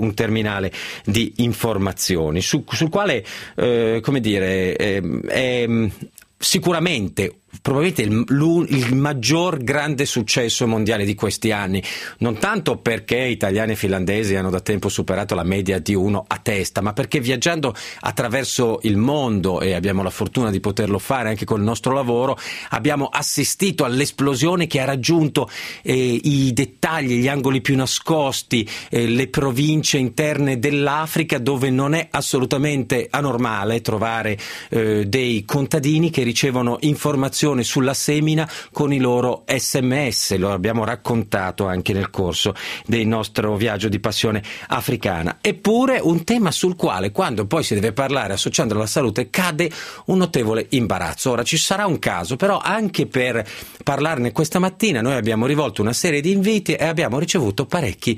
di informazioni sul quale come dire è sicuramente probabilmente il maggior grande successo mondiale di questi anni, non tanto perché italiani e finlandesi hanno da tempo superato la media di uno a testa, ma perché viaggiando attraverso il mondo, e abbiamo la fortuna di poterlo fare anche col nostro lavoro, abbiamo assistito all'esplosione che ha raggiunto i dettagli, gli angoli più nascosti, le province interne dell'Africa, dove non è assolutamente anormale trovare dei contadini che ricevono informazioni sulla semina con i loro SMS. Lo abbiamo raccontato anche nel corso del nostro viaggio di passione africana. Eppure un tema sul quale, quando poi si deve parlare associandolo alla salute, cade un notevole imbarazzo. Ora ci sarà un caso, però anche per parlarne questa mattina noi abbiamo rivolto una serie di inviti e abbiamo ricevuto parecchi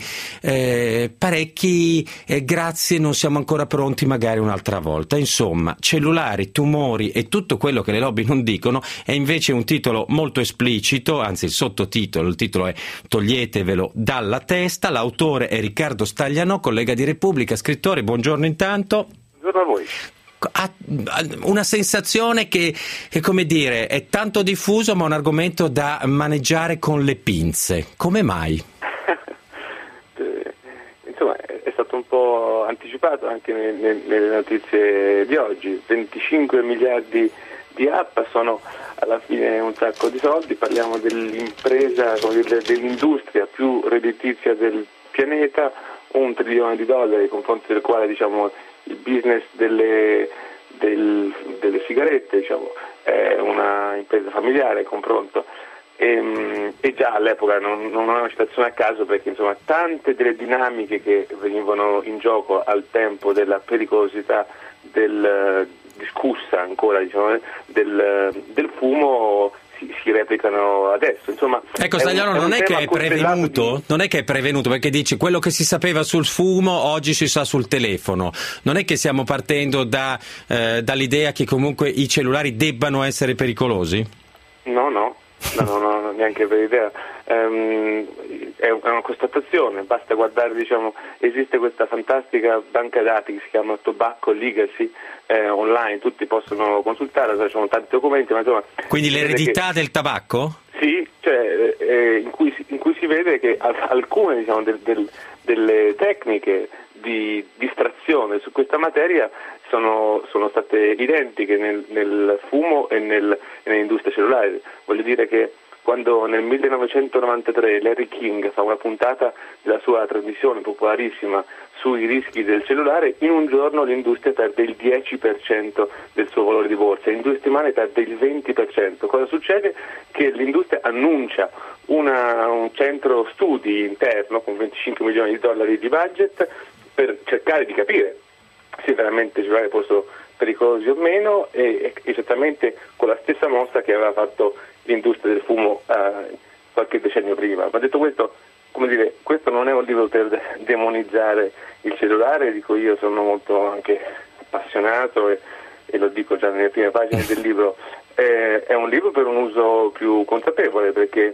grazie, non siamo ancora pronti, magari un'altra volta. Insomma, cellulari, tumori e tutto quello che le lobby non dicono è invece un titolo molto esplicito, anzi il titolo è Toglietevelo dalla testa. L'autore è Riccardo Staglianò, collega di Repubblica, scrittore. Buongiorno intanto. Buongiorno a voi. Ha una sensazione che come dire, è tanto diffuso, ma un argomento da maneggiare con le pinze. Come mai? Insomma, è stato un po' anticipato anche nelle notizie di oggi. 25 miliardi di app sono alla fine un sacco di soldi, parliamo dell'impresa, dell'industria più redditizia del pianeta, $1 trilione nei confronti del quale diciamo il business delle sigarette diciamo, è una impresa familiare confronto. E già all'epoca non è una citazione a caso, perché insomma tante delle dinamiche che venivano in gioco al tempo della pericolosità discussa ancora diciamo, del fumo si replicano adesso. Insomma, ecco, Stagliano, non è che è prevenuto, perché dici quello che si sapeva sul fumo oggi si sa sul telefono. Non è che stiamo partendo dall'idea che comunque i cellulari debbano essere pericolosi? No, neanche per idea. È una constatazione, basta guardare, diciamo, esiste questa fantastica banca dati che si chiama Tobacco Legacy online, tutti possono consultarla, ci sono tanti documenti, ma insomma. Quindi l'eredità del tabacco? Sì, cioè in cui si vede che alcune diciamo, delle tecniche di distrazione su questa materia sono state identiche nel fumo e nell'industria cellulare. Voglio dire che quando nel 1993 Larry King fa una puntata della sua trasmissione popolarissima sui rischi del cellulare, in un giorno l'industria perde il 10% del suo valore di borsa, in 2 settimane perde il 20%. Cosa succede? Che l'industria annuncia un centro studi interno con $25 milioni di budget per cercare di capire se veramente il cellulare fossero pericolosi o meno, e esattamente con la stessa mossa che aveva fatto l'industria del fumo qualche decennio prima. Ma detto questo, come dire, questo non è un libro per demonizzare il cellulare, dico io sono molto anche appassionato e lo dico già nelle prime pagine del libro, è un libro per un uso più consapevole, perché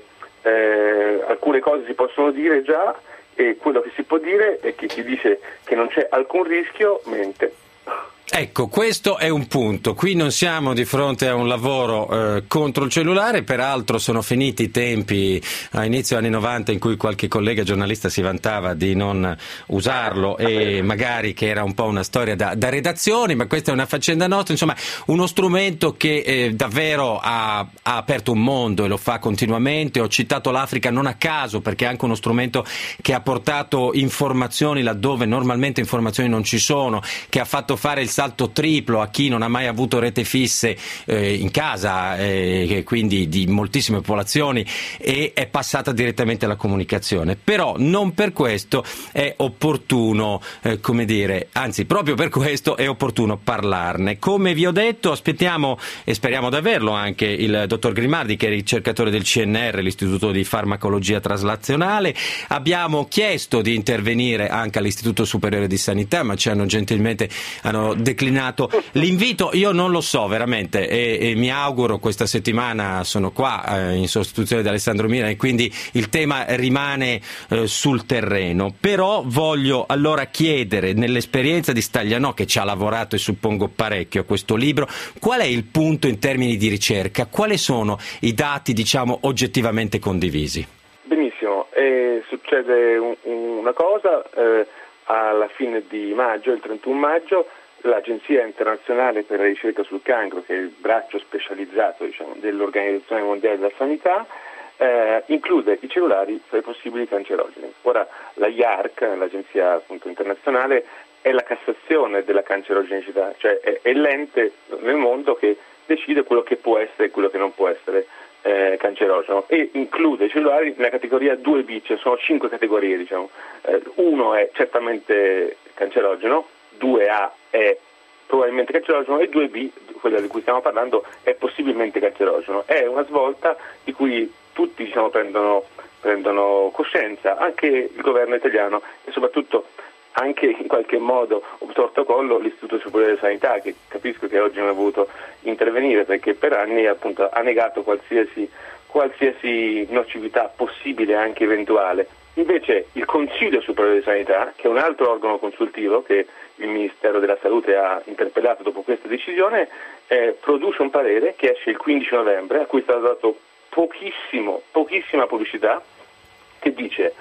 alcune cose si possono dire già, e quello che si può dire è che chi dice che non c'è alcun rischio mente. Ecco, questo è un punto. Qui non siamo di fronte a un lavoro contro il cellulare, peraltro sono finiti i tempi a inizio anni 90 in cui qualche collega giornalista si vantava di non usarlo e magari che era un po' una storia da redazioni, ma questa è una faccenda nostra, insomma uno strumento che davvero ha aperto un mondo e lo fa continuamente. Ho citato l'Africa non a caso, perché è anche uno strumento che ha portato informazioni laddove normalmente informazioni non ci sono, che ha fatto fare il salto triplo a chi non ha mai avuto rete fisse in casa, quindi di moltissime popolazioni, e è passata direttamente alla comunicazione. Però non per questo è opportuno, anzi proprio per questo è opportuno parlarne. Come vi ho detto, aspettiamo e speriamo di averlo anche il dottor Grimaldi, che è ricercatore del CNR, l'Istituto di Farmacologia Traslazionale. Abbiamo chiesto di intervenire anche all'Istituto Superiore di Sanità, ma ci hanno gentilmente declinato l'invito. Io non lo so veramente e mi auguro, questa settimana sono qua in sostituzione di Alessandro Mira e quindi il tema rimane sul terreno. Però voglio allora chiedere, nell'esperienza di Staglianò, che ci ha lavorato e suppongo parecchio a questo libro, qual è il punto in termini di ricerca? Quali sono i dati diciamo oggettivamente condivisi? Benissimo, succede una cosa, alla fine di maggio, il 31 maggio, l'Agenzia Internazionale per la Ricerca sul Cancro, che è il braccio specializzato diciamo, dell'Organizzazione Mondiale della Sanità, include i cellulari tra i possibili cancerogeni. Ora la IARC, l'Agenzia appunto, internazionale, è la cassazione della cancerogenicità, cioè è l'ente nel mondo che decide quello che può essere e quello che non può essere cancerogeno, e include i cellulari nella categoria 2B, cioè sono 5 categorie diciamo. 1 è certamente cancerogeno, 2A è probabilmente cancerogeno e 2B, quella di cui stiamo parlando, è possibilmente cancerogeno. È una svolta di cui tutti diciamo, prendono coscienza, anche il governo italiano e soprattutto anche in qualche modo obtorto collo l'Istituto Superiore di Sanità, che capisco che oggi non ha voluto intervenire perché per anni appunto ha negato qualsiasi nocività possibile, anche eventuale. Invece il Consiglio Superiore di Sanità, che è un altro organo consultivo che il Ministero della Salute ha interpellato dopo questa decisione, produce un parere che esce il 15 novembre, a cui è stato dato pochissima pubblicità, che dice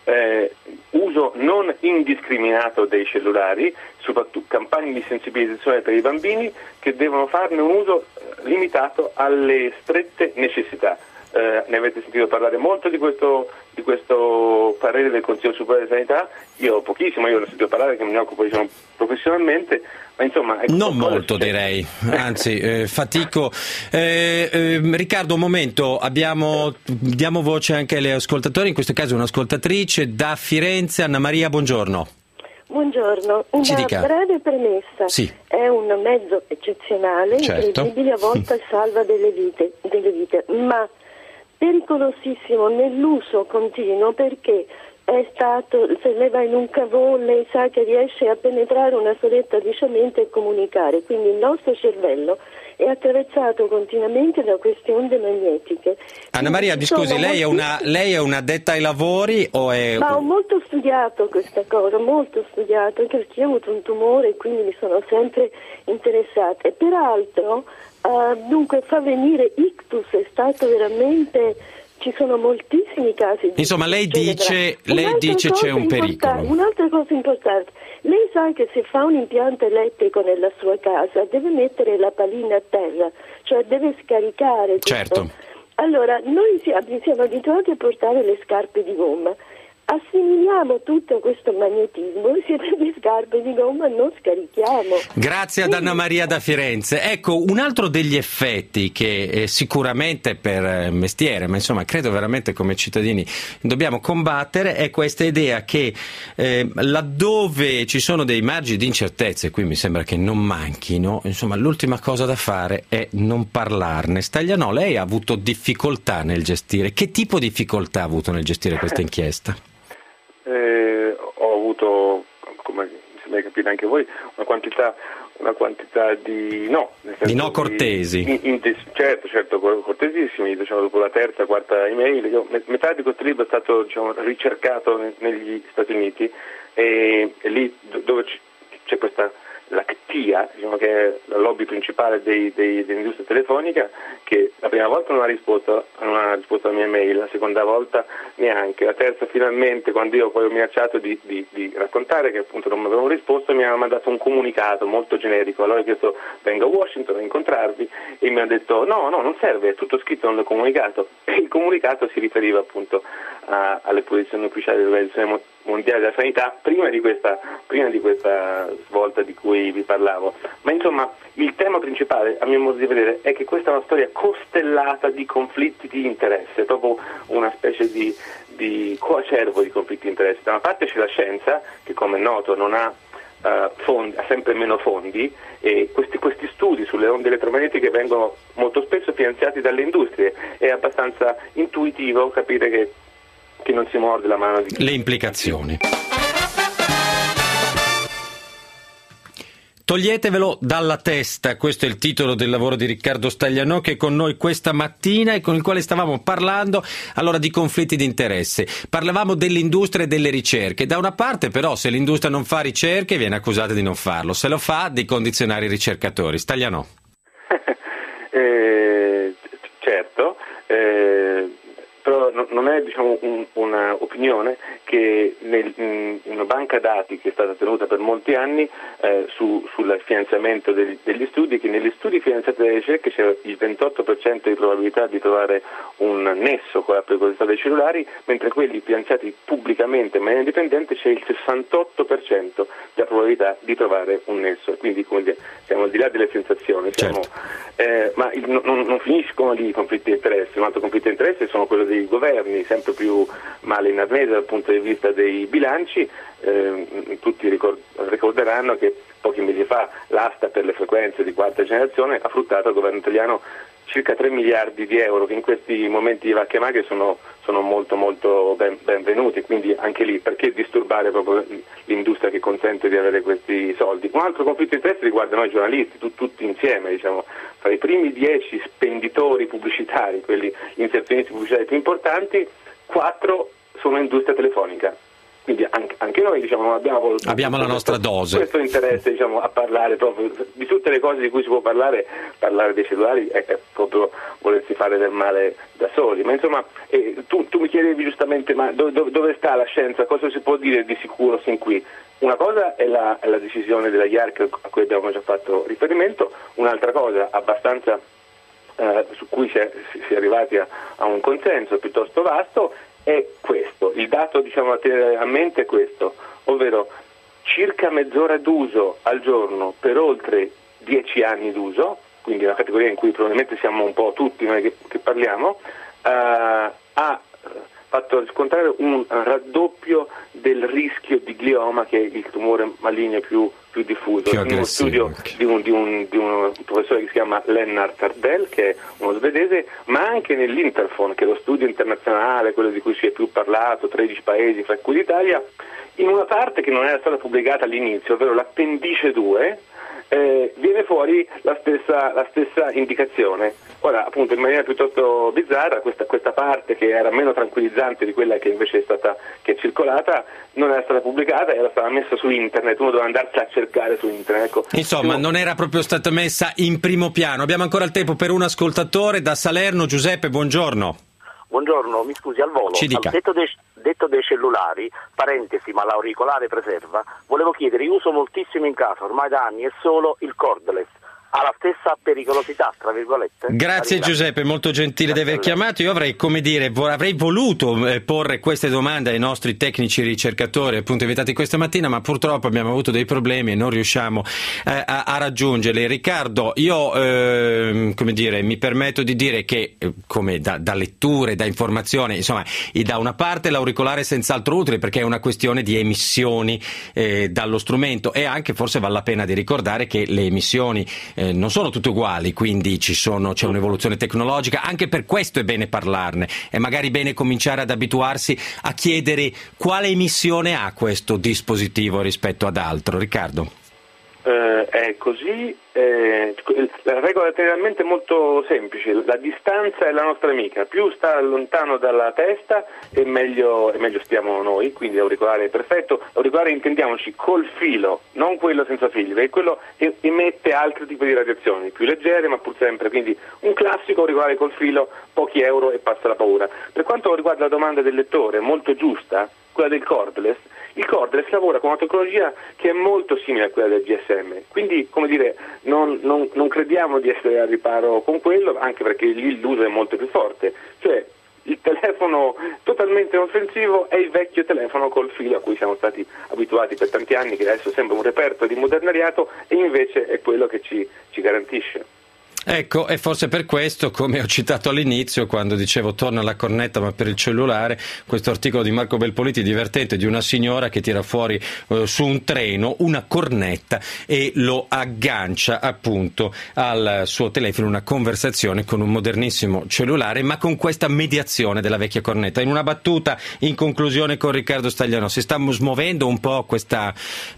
uso non indiscriminato dei cellulari, soprattutto campagne di sensibilizzazione per i bambini che devono farne un uso limitato alle strette necessità. Ne avete sentito parlare molto di questo parere del Consiglio Superiore di Sanità? Io pochissimo, io l'ho sentito parlare, che me ne occupo professionalmente, ma insomma... Non molto direi, anzi fatico. Riccardo, un momento, diamo voce anche agli ascoltatori, in questo caso un'ascoltatrice da Firenze, Anna Maria, buongiorno. Buongiorno, una breve premessa. Sì. È un mezzo eccezionale, certo, incredibile, a volte salva delle vite, ma pericolosissimo nell'uso continuo, perché se lei va in un cavò lei sa che riesce a penetrare una soletta di cemento e comunicare, quindi il nostro cervello è attraversato continuamente da queste onde magnetiche. Anna Maria, mi scusi, lei è una addetta ai lavori o è... Ma ho molto studiato questa cosa, molto studiato, anche perché io ho avuto un tumore e quindi mi sono sempre interessata. E peraltro, dunque, fa venire ictus, è stato veramente... Ci sono moltissimi casi. Insomma, lei dice c'è un pericolo. Un'altra cosa importante. Lei sa che se fa un impianto elettrico nella sua casa deve mettere la pallina a terra, cioè deve scaricare tutto. Certo. Allora, noi siamo abituati a portare le scarpe di gomma. Assimiliamo tutto questo magnetismo, siete di scarpe di gomma, non scarichiamo. Grazie ad Anna Maria da Firenze. Ecco, un altro degli effetti che sicuramente per mestiere, ma insomma credo veramente come cittadini dobbiamo combattere, è questa idea che laddove ci sono dei margini di incertezza, e qui mi sembra che non manchino, insomma l'ultima cosa da fare è non parlarne. Staglianò, lei ha avuto difficoltà nel gestire, che tipo di difficoltà ha avuto nel gestire questa inchiesta? Ho avuto, come mi sembra capire anche voi, una quantità di no. Di no cortesi. Certo, cortesissimi, diciamo, dopo la terza, quarta email. Metà di questo libro è stato, diciamo, ricercato negli Stati Uniti e lì dove c'è questa la CTIA, diciamo, che è la lobby principale dell'industria telefonica, che la prima volta non ha risposto alla mia mail, la seconda volta neanche, la terza finalmente, quando io poi ho minacciato di raccontare che appunto non mi avevano risposto, mi hanno mandato un comunicato molto generico. Allora ho chiesto: vengo a Washington a incontrarvi, e mi hanno detto no, non serve, è tutto scritto nel comunicato, e il comunicato si riferiva appunto alle posizioni ufficiali dell'Organizzazione Mondiale della Sanità prima di questa svolta di cui vi parlavo. Ma insomma, il tema principale, a mio modo di vedere, è che questa è una storia costellata di conflitti di interesse, proprio una specie di coacervo di conflitti di interesse. Da una parte c'è la scienza, che come è noto non ha fondi, ha sempre meno fondi, e questi studi sulle onde elettromagnetiche vengono molto spesso finanziati dalle industrie. È abbastanza intuitivo capire che non si morde la mano di... Le implicazioni. Toglietevelo dalla testa, questo è il titolo del lavoro di Riccardo Staglianò, che è con noi questa mattina e con il quale stavamo parlando allora di conflitti di interesse. Parlavamo dell'industria e delle ricerche. Da una parte però, se l'industria non fa ricerche viene accusata di non farlo, se lo fa di condizionare i ricercatori. Staglianò. Certo, però non è, diciamo, una opinione che in una banca dati che è stata tenuta per molti anni sul finanziamento degli studi, che negli studi finanziati dalle ricerche c'è il 28% di probabilità di trovare un nesso con la pericolosità dei cellulari, mentre quelli finanziati pubblicamente in maniera indipendente c'è il 68% della probabilità di trovare un nesso. Quindi, come dire, siamo al di là delle sensazioni, certo. Ma non finiscono lì i conflitti di interesse. Un altro conflitto di interesse sono quello dei governi, sempre più male in arnese dal punto di vista dei bilanci. Tutti ricorderanno che pochi mesi fa l'asta per le frequenze di quarta generazione ha fruttato al governo italiano circa 3 miliardi di euro, che in questi momenti di vacche magre sono molto molto benvenuti. Quindi anche lì, perché disturbare proprio l'industria che consente di avere questi soldi? Un altro conflitto di interesse riguarda noi giornalisti, tutti insieme, diciamo, fra i primi 10 spenditori pubblicitari, quelli inserzionisti pubblicitari più importanti, 4 sono industria telefonica. Quindi anche noi, diciamo, non abbiamo la nostra dose. Questo interesse, diciamo, a parlare proprio di tutte le cose di cui si può parlare dei cellulari è proprio volersi fare del male da soli. Ma insomma, tu mi chiedevi giustamente, ma dove sta la scienza? Cosa si può dire di sicuro sin qui? Una cosa è la decisione della IARC a cui abbiamo già fatto riferimento, un'altra cosa abbastanza su cui si è arrivati a un consenso piuttosto vasto è questo. Il dato, diciamo, a tenere a mente è questo, ovvero circa mezz'ora d'uso al giorno per oltre 10 anni d'uso, quindi una categoria in cui probabilmente siamo un po' tutti noi che parliamo, ha fatto riscontrare un raddoppio del rischio di glioma, che è il tumore maligno più diffuso. In uno studio di un professore che si chiama Lennart Ardell, che è uno svedese, ma anche nell'Interphone, che è lo studio internazionale, quello di cui si è più parlato, 13 paesi, fra cui l'Italia, in una parte che non era stata pubblicata all'inizio, ovvero l'appendice 2, viene fuori la stessa indicazione. Ora, appunto, in maniera piuttosto bizzarra, questa parte che era meno tranquillizzante di quella che invece che è circolata, non era stata pubblicata, era stata messa su internet, uno doveva andarsi a cercare su internet. Ecco. Insomma, non era proprio stata messa in primo piano. Abbiamo ancora il tempo per un ascoltatore da Salerno. Giuseppe, buongiorno. Buongiorno, mi scusi, al volo. Ci dica. Detto dei cellulari, parentesi, ma l'auricolare preserva, volevo chiedere, io uso moltissimo in casa, ormai da anni, è solo il cordless. Ha la stessa pericolosità, tra virgolette? Grazie Giuseppe, molto gentile di aver chiamato. Io avrei voluto porre queste domande ai nostri tecnici ricercatori appunto invitati questa mattina, ma purtroppo abbiamo avuto dei problemi e non riusciamo a raggiungerli. Riccardo, io mi permetto di dire che come da letture, da informazioni, insomma, da una parte l'auricolare è senz'altro utile perché è una questione di emissioni dallo strumento, e anche forse vale la pena di ricordare che le emissioni non sono tutte uguali, quindi c'è un'evoluzione tecnologica, anche per questo è bene parlarne, è magari bene cominciare ad abituarsi a chiedere quale emissione ha questo dispositivo rispetto ad altro. Riccardo? È così, la regola è generalmente molto semplice, la distanza è la nostra amica, più sta lontano dalla testa e meglio stiamo noi, quindi l'auricolare è perfetto. L'auricolare, intendiamoci, col filo, non quello senza fili, perché quello emette altri tipi di radiazioni, più leggere ma pur sempre, quindi un classico auricolare col filo, pochi euro e passa la paura. Per quanto riguarda la domanda del lettore, molto giusta, quella del cordless, il cordless lavora con una tecnologia che è molto simile a quella del GSM, quindi, come dire, non crediamo di essere al riparo con quello, anche perché lì l'uso è molto più forte. Cioè, il telefono totalmente inoffensivo è il vecchio telefono col filo a cui siamo stati abituati per tanti anni, che adesso sembra un reperto di modernariato, e invece è quello che ci garantisce. Ecco, e forse per questo, come ho citato all'inizio, quando dicevo torna la cornetta ma per il cellulare, questo articolo di Marco Belpoliti divertente di una signora che tira fuori su un treno una cornetta e lo aggancia appunto al suo telefono, una conversazione con un modernissimo cellulare, ma con questa mediazione della vecchia cornetta. In una battuta, in conclusione con Riccardo Stagliano, si sta smuovendo un po' questo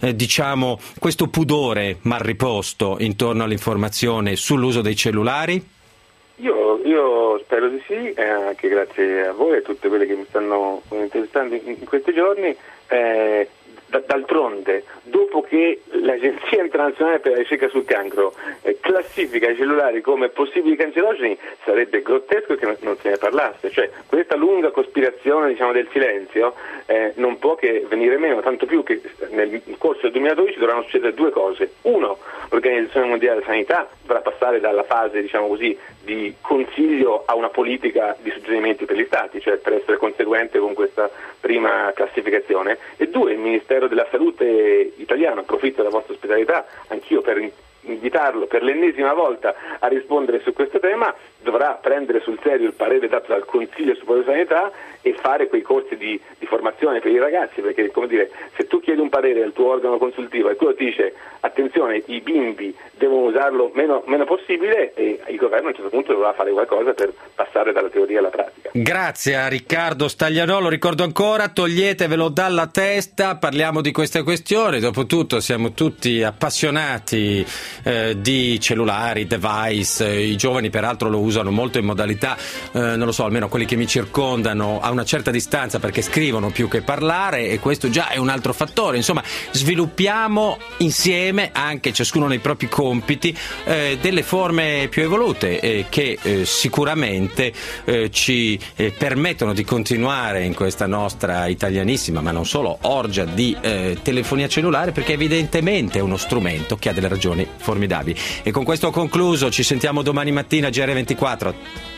pudore mal riposto intorno all'informazione sull'uso dei cellulari? Io spero di sì, anche grazie a voi e a tutte quelle che mi stanno interessando in questi giorni. D'altronde, dopo che l'Agenzia Internazionale per la Ricerca sul Cancro classifica i cellulari come possibili cancerogeni, sarebbe grottesco che non se ne parlasse. Cioè, questa lunga cospirazione, diciamo, del silenzio non può che venire meno, tanto più che nel corso del 2012 dovranno succedere due cose. Uno, l'Organizzazione Mondiale della Sanità dovrà passare dalla fase, diciamo così, di consiglio a una politica di suggerimenti per gli Stati, cioè per essere conseguente con questa prima classificazione. E due, il Ministero della Salute italiano, approfitto della vostra ospitalità, anch'io per invitarlo per l'ennesima volta a rispondere su questo tema, dovrà prendere sul serio il parere dato dal Consiglio Superiore di Sanità e fare quei corsi di formazione per i ragazzi, perché, come dire, se tu chiedi un parere al tuo organo consultivo e quello ti dice attenzione, i bimbi devono usarlo meno possibile, e il governo a un certo punto dovrà fare qualcosa per passare dalla teoria alla pratica. Grazie a Riccardo Stagliano, lo ricordo ancora, toglietevelo dalla testa, parliamo di queste questioni, dopotutto siamo tutti appassionati di cellulari, device. I giovani peraltro lo usano molto in modalità, non lo so, almeno quelli che mi circondano, a una certa distanza, perché scrivono più che parlare, e questo già è un altro fattore. Insomma, sviluppiamo insieme, anche ciascuno nei propri compiti, delle forme più evolute che sicuramente ci permettono di continuare in questa nostra italianissima, ma non solo, orgia di telefonia cellulare, perché evidentemente è uno strumento che ha delle ragioni formidabili. E con questo ho concluso, ci sentiamo domani mattina, GR24.